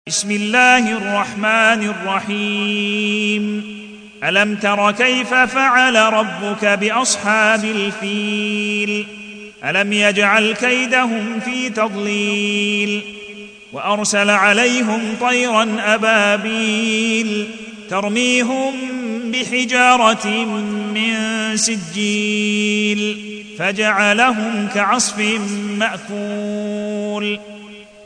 بسم الله الرحمن الرحيم ألم تر كيف فعل ربك بأصحاب الفيل ألم يجعل كيدهم في تضليل وأرسل عليهم طيرا أبابيل ترميهم بحجارة من سجيل فجعلهم كعصف مأكول